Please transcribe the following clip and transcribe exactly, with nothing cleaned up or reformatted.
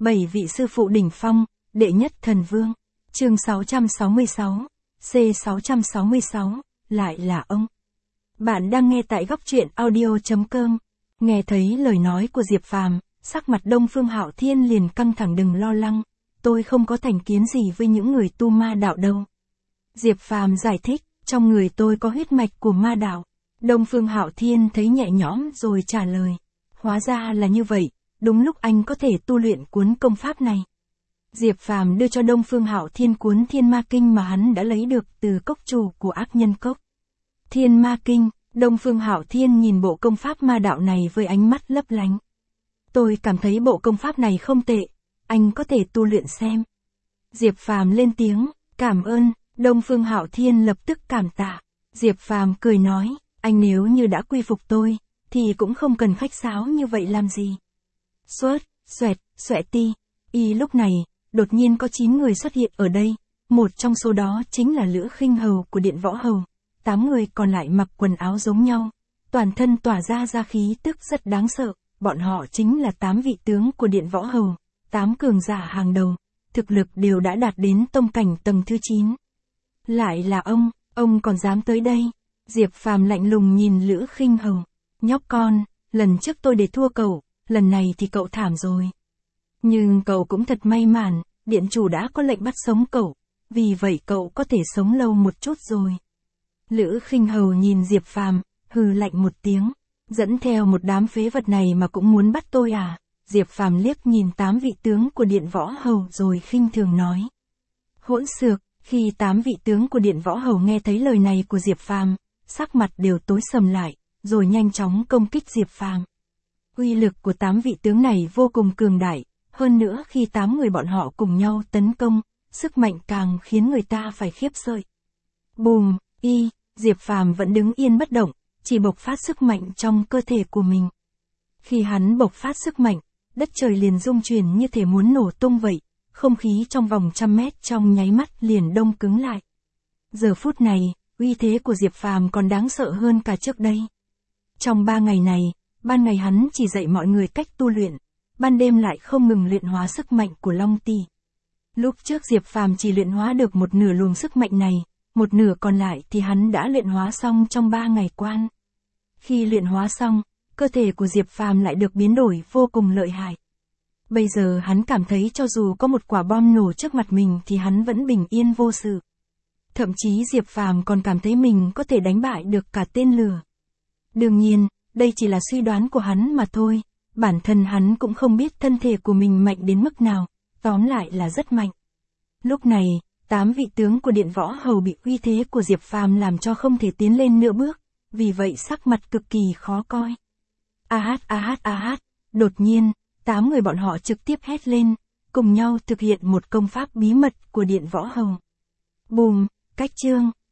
Bảy vị sư phụ đỉnh phong, đệ nhất thần vương. Chương sáu trăm sáu mươi sáu, C sáu trăm sáu mươi sáu, lại là ông. Bạn đang nghe tại góc truyện audio chấm com. Nghe thấy lời nói của Diệp Phàm, sắc mặt Đông Phương Hạo Thiên liền căng thẳng. Đừng lo lắng, tôi không có thành kiến gì với những người tu ma đạo đâu. Diệp Phàm giải thích, trong người tôi có huyết mạch của ma đạo. Đông Phương Hạo Thiên thấy nhẹ nhõm rồi trả lời. Hóa ra là như vậy, đúng lúc anh có thể tu luyện cuốn công pháp này. Diệp Phàm đưa cho Đông Phương Hạo Thiên cuốn Thiên Ma Kinh mà hắn đã lấy được từ cốc chủ của Ác Nhân Cốc. Thiên Ma Kinh, Đông Phương Hạo Thiên nhìn bộ công pháp ma đạo này với ánh mắt lấp lánh. Tôi cảm thấy bộ công pháp này không tệ, anh có thể tu luyện xem. Diệp Phàm lên tiếng, cảm ơn. Đông Phương Hạo Thiên lập tức cảm tạ. Diệp Phàm cười nói, anh nếu như đã quy phục tôi, thì cũng không cần khách sáo như vậy làm gì. Xuất, xoẹt, xoẹ ti. Y lúc này, đột nhiên có chín người xuất hiện ở đây. Một trong số đó chính là Lữ Khinh Hầu của Điện Võ Hầu. Tám người còn lại mặc quần áo giống nhau. Toàn thân tỏa ra ra khí tức rất đáng sợ. Bọn họ chính là tám vị tướng của Điện Võ Hầu. Tám cường giả hàng đầu. Thực lực đều đã đạt đến tông cảnh tầng thứ chín. Lại là ông, ông còn dám tới đây. Diệp Phàm lạnh lùng nhìn Lữ Khinh Hầu. Nhóc con, lần trước tôi để thua cậu, lần này thì cậu thảm rồi. Nhưng cậu cũng thật may mắn, điện chủ đã có lệnh bắt sống cậu, vì vậy cậu có thể sống lâu một chút rồi. Lữ Khinh Hầu nhìn Diệp Phàm, hừ lạnh một tiếng, dẫn theo một đám phế vật này mà cũng muốn bắt tôi à? Diệp Phàm liếc nhìn tám vị tướng của Điện Võ Hầu rồi khinh thường nói. Hỗn xược. Khi tám vị tướng của Điện Võ Hầu nghe thấy lời này của Diệp Phàm, sắc mặt đều tối sầm lại, rồi nhanh chóng công kích Diệp Phàm. Uy lực của tám vị tướng này vô cùng cường đại, hơn nữa khi tám người bọn họ cùng nhau tấn công, sức mạnh càng khiến người ta phải khiếp sợ. Bùm, y, Diệp Phàm vẫn đứng yên bất động, chỉ bộc phát sức mạnh trong cơ thể của mình. Khi hắn bộc phát sức mạnh, đất trời liền rung chuyển như thể muốn nổ tung vậy. Không khí trong vòng trăm mét trong nháy mắt liền đông cứng lại. Giờ phút này, uy thế của Diệp Phàm còn đáng sợ hơn cả trước đây. Trong ba ngày này, ban ngày hắn chỉ dạy mọi người cách tu luyện, ban đêm lại không ngừng luyện hóa sức mạnh của Long Tỷ. Lúc trước Diệp Phàm chỉ luyện hóa được một nửa luồng sức mạnh này, một nửa còn lại thì hắn đã luyện hóa xong trong ba ngày quan. Khi luyện hóa xong, cơ thể của Diệp Phàm lại được biến đổi vô cùng lợi hại. Bây giờ hắn cảm thấy cho dù có một quả bom nổ trước mặt mình thì hắn vẫn bình yên vô sự. Thậm chí Diệp Phàm còn cảm thấy mình có thể đánh bại được cả tên lửa. Đương nhiên, đây chỉ là suy đoán của hắn mà thôi, bản thân hắn cũng không biết thân thể của mình mạnh đến mức nào, tóm lại là rất mạnh. Lúc này, tám vị tướng của Điện Võ Hầu bị uy thế của Diệp Phàm làm cho không thể tiến lên nửa bước, vì vậy sắc mặt cực kỳ khó coi. A hát a hát a hát, đột nhiên, tám người bọn họ trực tiếp hét lên, cùng nhau thực hiện một công pháp bí mật của Điện Võ Hầu. Bùm, cách chương.